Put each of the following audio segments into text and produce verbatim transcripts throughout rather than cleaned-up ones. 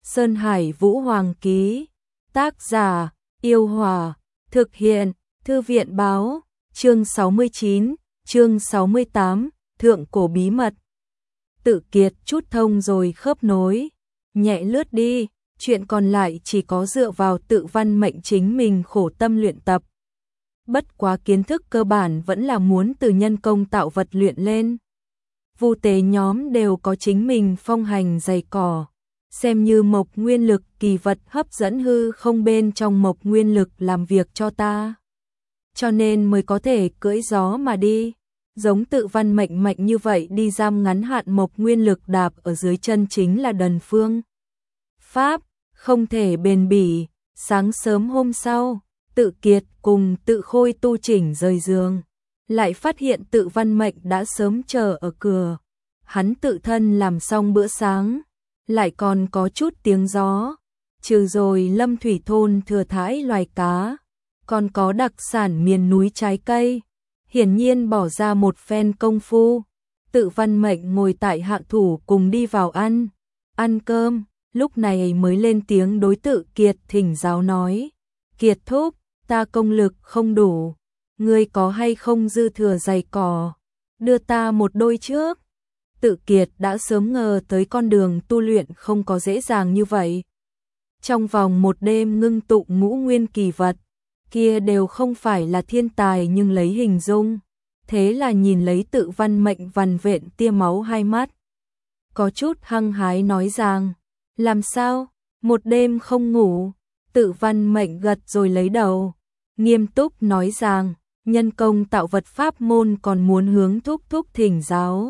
Sơn Hải Vũ Hoàng ký. Tác giả, Yêu Hòa. Thực hiện, Thư viện báo. Chương sáu mươi chín, chương sáu mươi tám, Thượng cổ bí mật. Tự kiệt chút thông rồi khớp nối. Nhẹ lướt đi, chuyện còn lại chỉ có dựa vào tự văn mệnh chính mình khổ tâm luyện tập. Bất quá kiến thức cơ bản vẫn là muốn từ nhân công tạo vật luyện lên. Vu tế nhóm đều có chính mình phong hành dày cỏ, xem như mộc nguyên lực kỳ vật hấp dẫn hư không bên trong mộc nguyên lực làm việc cho ta. Cho nên mới có thể cưỡi gió mà đi, giống tự văn mệnh mạnh như vậy đi giam ngắn hạn mộc nguyên lực đạp ở dưới chân chính là đần phương. Pháp, không thể bền bỉ. Sáng sớm hôm sau, Tự Kiệt cùng Tự Khôi tu chỉnh rời giường, lại phát hiện tự văn mệnh đã sớm chờ ở cửa. Hắn tự thân làm xong bữa sáng, lại còn có chút tiếng gió, trừ rồi Lâm Thủy thôn thừa thãi loài cá, còn có đặc sản miền núi trái cây, hiển nhiên bỏ ra một phen công phu. Tự văn mệnh ngồi tại hạ thủ cùng đi vào ăn, ăn cơm, lúc này mới lên tiếng đối Tự Kiệt thỉnh giáo nói: Kiệt thúc, ta công lực không đủ, ngươi có hay không dư thừa giày cỏ, đưa ta một đôi trước. Tự Kiệt đã sớm ngờ tới con đường tu luyện không có dễ dàng như vậy. Trong vòng một đêm ngưng tụ ngũ nguyên kỳ vật, kia đều không phải là thiên tài nhưng lấy hình dung. Thế là nhìn lấy tự văn mệnh vằn vện tia máu hai mắt, có chút hăng hái nói rằng: làm sao, một đêm không ngủ? Tự văn mệnh gật rồi lấy đầu, nghiêm túc nói rằng: nhân công tạo vật pháp môn còn muốn hướng thúc thúc thỉnh giáo.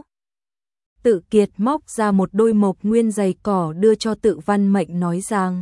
Tự Kiệt móc ra một đôi mộc nguyên giày cỏ đưa cho tự văn mệnh nói rằng: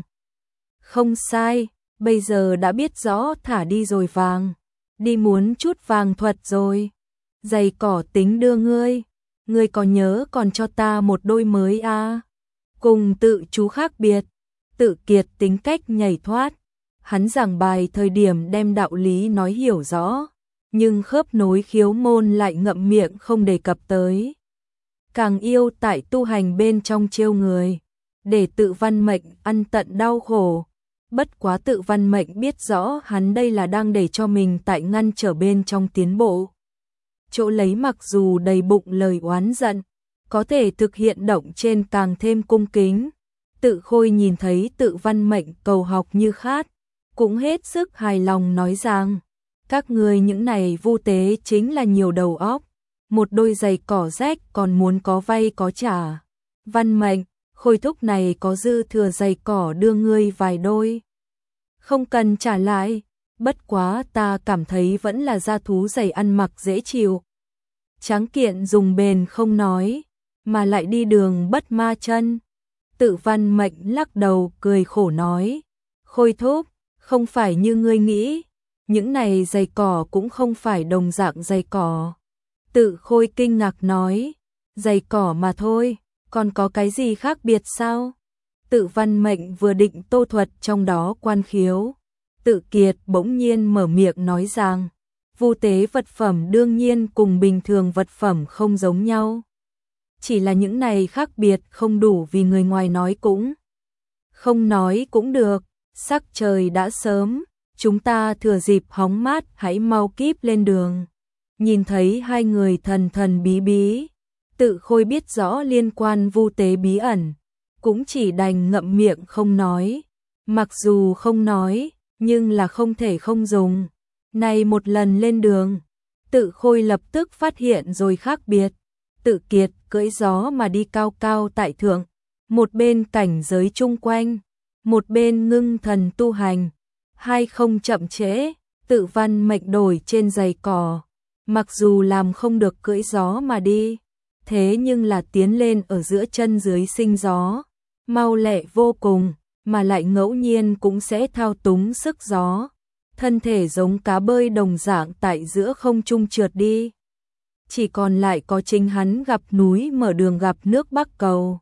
không sai, bây giờ đã biết rõ thả đi rồi vàng, đi muốn chút vàng thuật rồi. Giày cỏ tính đưa ngươi, ngươi có nhớ còn cho ta một đôi mới à? Cùng tự chú khác biệt, Tự Kiệt tính cách nhảy thoát, hắn giảng bài thời điểm đem đạo lý nói hiểu rõ, nhưng khớp nối khiếu môn lại ngậm miệng không đề cập tới. Càng yêu tại tu hành bên trong trêu người, để tự văn mệnh ăn tận đau khổ. Bất quá tự văn mệnh biết rõ hắn đây là đang để cho mình tại ngăn trở bên trong tiến bộ. Chỗ lấy mặc dù đầy bụng lời oán giận, có thể thực hiện động trên càng thêm cung kính. Tự Khôi nhìn thấy tự văn mệnh cầu học như khát, cũng hết sức hài lòng nói rằng: các người những này vu tế chính là nhiều đầu óc, một đôi giày cỏ rách còn muốn có vay có trả. Văn mệnh, Khôi thúc này có dư thừa giày cỏ đưa ngươi vài đôi, không cần trả lại, bất quá ta cảm thấy vẫn là da thú giày ăn mặc dễ chịu, tráng kiện dùng bền không nói, mà lại đi đường bất ma chân. Tự văn mệnh lắc đầu cười khổ nói: Khôi thúc, không phải như ngươi nghĩ, những này giày cỏ cũng không phải đồng dạng giày cỏ. Tự Khôi kinh ngạc nói: giày cỏ mà thôi, còn có cái gì khác biệt sao? Tự văn mệnh vừa định tô thuật trong đó quan khiếu, Tự Kiệt bỗng nhiên mở miệng nói rằng: vu tế vật phẩm đương nhiên cùng bình thường vật phẩm không giống nhau, chỉ là những này khác biệt không đủ vì người ngoài nói cũng không nói cũng được. Sắc trời đã sớm, chúng ta thừa dịp hóng mát hãy mau kíp lên đường. Nhìn thấy hai người thần thần bí bí, Tự Khôi biết rõ liên quan vu tế bí ẩn, cũng chỉ đành ngậm miệng không nói. Mặc dù không nói, nhưng là không thể không dùng. Này một lần lên đường, Tự Khôi lập tức phát hiện rồi khác biệt. Tự Kiệt cưỡi gió mà đi cao cao tại thượng, một bên cảnh giới chung quanh, một bên ngưng thần tu hành. Hai không chậm trễ, tự văn mệnh đổi trên giày cỏ, mặc dù làm không được cưỡi gió mà đi, thế nhưng là tiến lên ở giữa chân dưới sinh gió, mau lẹ vô cùng, mà lại ngẫu nhiên cũng sẽ thao túng sức gió, thân thể giống cá bơi đồng dạng tại giữa không trung trượt đi. Chỉ còn lại có chính hắn gặp núi mở đường gặp nước bắc cầu.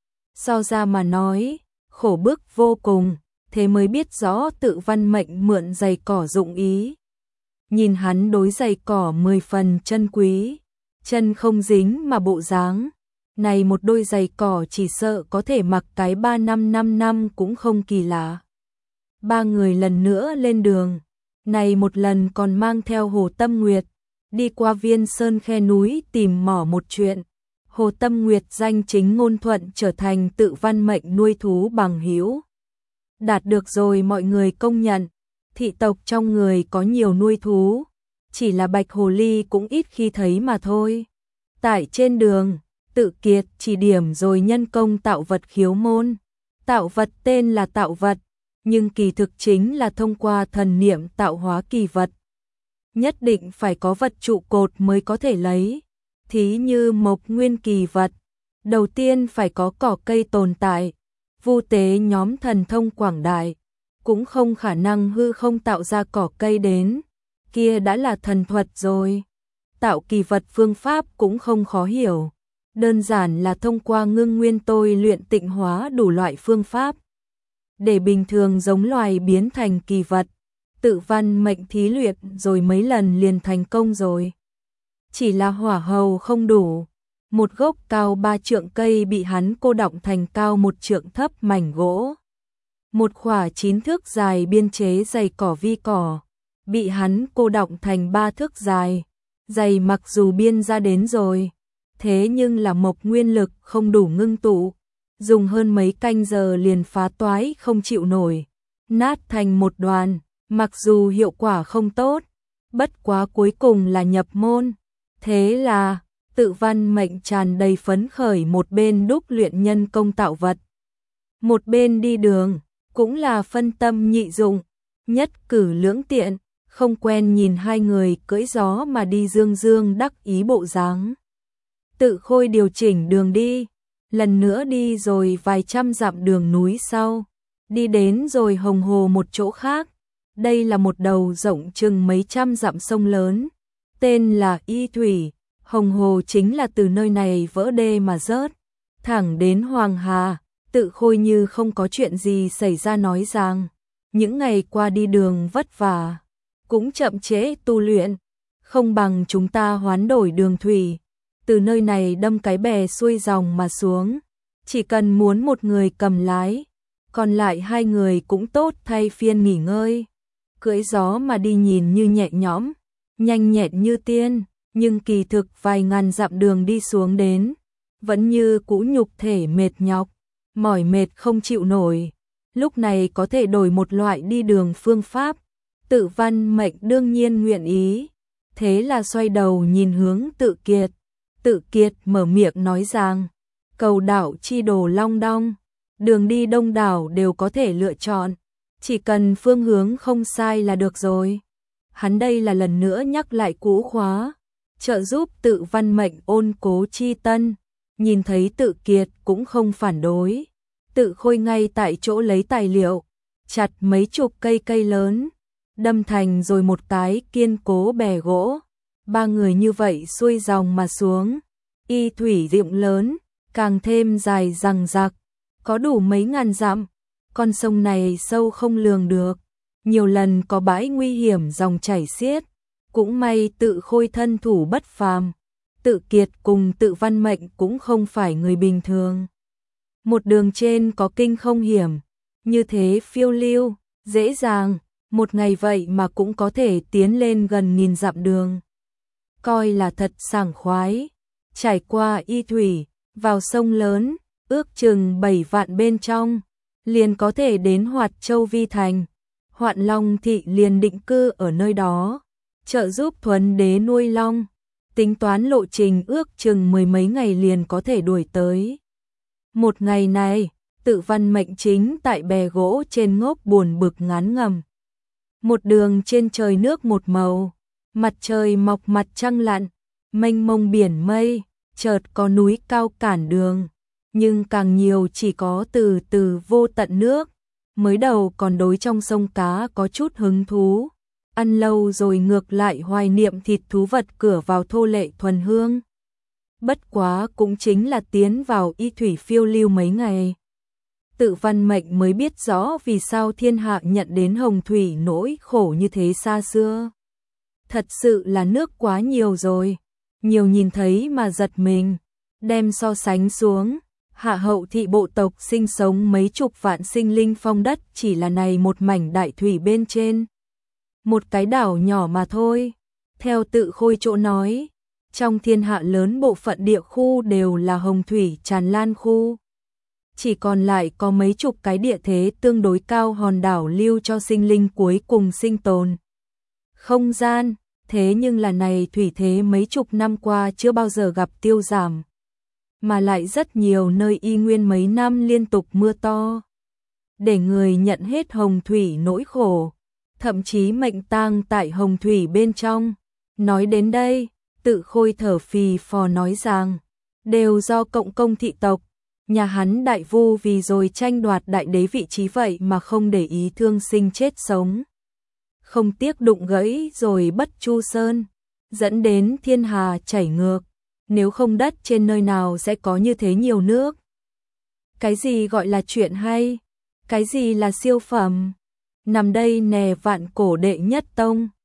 So ra mà nói, khổ bức vô cùng, thế mới biết rõ tự văn mệnh mượn giày cỏ dụng ý. Nhìn hắn đối giày cỏ mười phần chân quý, chân không dính mà bộ dáng, Này một đôi giày cỏ chỉ sợ có thể mặc cái ba năm năm năm cũng không kỳ lạ. Ba người lần nữa lên đường, này một lần còn mang theo Hồ Tâm Nguyệt, đi qua Viên Sơn khe núi tìm mỏ một chuyện. Hồ Tâm Nguyệt danh chính ngôn thuận trở thành Tự Văn Mệnh nuôi thú bằng hữu. Đạt được rồi mọi người công nhận, thị tộc trong người có nhiều nuôi thú, chỉ là bạch hồ ly cũng ít khi thấy mà thôi. Tại trên đường, Tự Kiệt chỉ điểm rồi nhân công tạo vật khiếu môn. Tạo vật tên là tạo vật, nhưng kỳ thực chính là thông qua thần niệm tạo hóa kỳ vật. Nhất định phải có vật trụ cột mới có thể lấy. Thí như mộc nguyên kỳ vật, đầu tiên phải có cỏ cây tồn tại. Vu tế nhóm thần thông quảng đại, cũng không khả năng hư không tạo ra cỏ cây đến, kia đã là thần thuật rồi. Tạo kỳ vật phương pháp cũng không khó hiểu, đơn giản là thông qua ngưng nguyên tôi luyện tịnh hóa đủ loại phương pháp, để bình thường giống loài biến thành kỳ vật. Tự Văn Mệnh thí luyện rồi mấy lần liền thành công rồi. Chỉ là hỏa hầu không đủ, một gốc cao ba trượng cây bị hắn cô đọng thành cao một trượng thấp mảnh gỗ. Một khỏa chín thước dài biên chế giày cỏ vi cỏ, bị hắn cô đọng thành ba thước dài. Giày mặc dù biên ra đến rồi, thế nhưng là mộc nguyên lực không đủ ngưng tụ, dùng hơn mấy canh giờ liền phá toái không chịu nổi, nát thành một đoàn. Mặc dù hiệu quả không tốt, bất quá cuối cùng là nhập môn. Thế là, Tự Văn Mệnh tràn đầy phấn khởi, một bên đúc luyện nhân công tạo vật, một bên đi đường, cũng là phân tâm nhị dụng, nhất cử lưỡng tiện, không quen nhìn hai người cưỡi gió mà đi dương dương đắc ý bộ dáng. Tự Khôi điều chỉnh đường đi, lần nữa đi rồi vài trăm dặm đường núi sau, đi đến rồi Hồng Hồ một chỗ khác. Đây là một đầu rộng chừng mấy trăm dặm sông lớn, tên là Y Thủy. Hồng Hồ chính là từ nơi này vỡ đê mà rớt thẳng đến Hoàng Hà. Tự Khôi như không có chuyện gì xảy ra nói rằng, những ngày qua đi đường vất vả, cũng chậm trễ tu luyện, không bằng chúng ta hoán đổi đường thủy, từ nơi này đâm cái bè xuôi dòng mà xuống, chỉ cần muốn một người cầm lái, còn lại hai người cũng tốt thay phiên nghỉ ngơi. Cưỡi gió mà đi nhìn như nhẹ nhõm, nhanh nhẹn như tiên, nhưng kỳ thực vài ngàn dặm đường đi xuống đến, vẫn như cũ nhục thể mệt nhọc, mỏi mệt không chịu nổi. Lúc này có thể đổi một loại đi đường phương pháp, Tự Văn Mệnh đương nhiên nguyện ý. Thế là xoay đầu nhìn hướng Tự Kiệt. Tự Kiệt mở miệng nói rằng, cầu đảo chi đồ long đong, đường đi đông đảo đều có thể lựa chọn, chỉ cần phương hướng không sai là được rồi. Hắn đây là lần nữa nhắc lại cũ khóa, trợ giúp Tự Văn Mệnh ôn cố chi tân. Nhìn thấy Tự Kiệt cũng không phản đối, Tự Khôi ngay tại chỗ lấy tài liệu, chặt mấy chục cây cây lớn, đâm thành rồi một cái kiên cố bè gỗ. Ba người như vậy xuôi dòng mà xuống, Y Thủy rộng lớn, càng thêm dài dằng dặc, có đủ mấy ngàn dặm. Con sông này sâu không lường được, nhiều lần có bãi nguy hiểm dòng chảy xiết, cũng may Tự Khôi thân thủ bất phàm. Tự Kiệt cùng Tự Văn Mệnh cũng không phải người bình thường. Một đường trên có kinh không hiểm, như thế phiêu lưu, dễ dàng, một ngày vậy mà cũng có thể tiến lên gần nghìn dặm đường. Coi là thật sảng khoái, trải qua Y Thủy, vào sông lớn, ước chừng bảy vạn bên trong, liền có thể đến Hoạt Châu Vi Thành. Hoạn Long thị liền định cư ở nơi đó, trợ giúp Thuấn Đế nuôi long. Tính toán lộ trình ước chừng mười mấy ngày liền có thể đuổi tới. Một ngày này, Tự Văn Mệnh chính tại bè gỗ trên ngốc buồn bực ngán ngầm. Một đường trên trời nước một màu, mặt trời mọc mặt trăng lặn, mênh mông biển mây, chợt có núi cao cản đường, nhưng càng nhiều chỉ có từ từ vô tận nước. Mới đầu còn đối trong sông cá có chút hứng thú, ăn lâu rồi ngược lại hoài niệm thịt thú vật cửa vào thô lệ thuần hương. Bất quá cũng chính là tiến vào Y Thủy phiêu lưu mấy ngày, Tự Văn Mệnh mới biết rõ vì sao thiên hạ nhận đến hồng thủy nỗi khổ như thế xa xưa. Thật sự là nước quá nhiều rồi, nhiều nhìn thấy mà giật mình. Đem so sánh xuống, Hạ Hậu thị bộ tộc sinh sống mấy chục vạn sinh linh phong đất chỉ là này một mảnh đại thủy bên trên. Một cái đảo nhỏ mà thôi. Theo Tự Khôi chỗ nói, trong thiên hạ lớn bộ phận địa khu đều là hồng thủy tràn lan khu. Chỉ còn lại có mấy chục cái địa thế tương đối cao hòn đảo lưu cho sinh linh cuối cùng sinh tồn. Không gian, thế nhưng là này thủy thế mấy chục năm qua chưa bao giờ gặp tiêu giảm. Mà lại rất nhiều nơi y nguyên mấy năm liên tục mưa to. Để người nhận hết hồng thủy nỗi khổ, thậm chí mệnh tang tại hồng thủy bên trong. Nói đến đây, Tự Khôi thở phì phò nói rằng, đều do cộng công thị tộc, nhà hắn đại vu vì rồi tranh đoạt đại đế vị trí vậy mà không để ý thương sinh chết sống. Không tiếc đụng gãy rồi bất chu sơn, dẫn đến thiên hà chảy ngược, nếu không đất trên nơi nào sẽ có như thế nhiều nước. Cái gì gọi là chuyện hay, cái gì là siêu phẩm, nằm đây nè vạn cổ đệ nhất tông.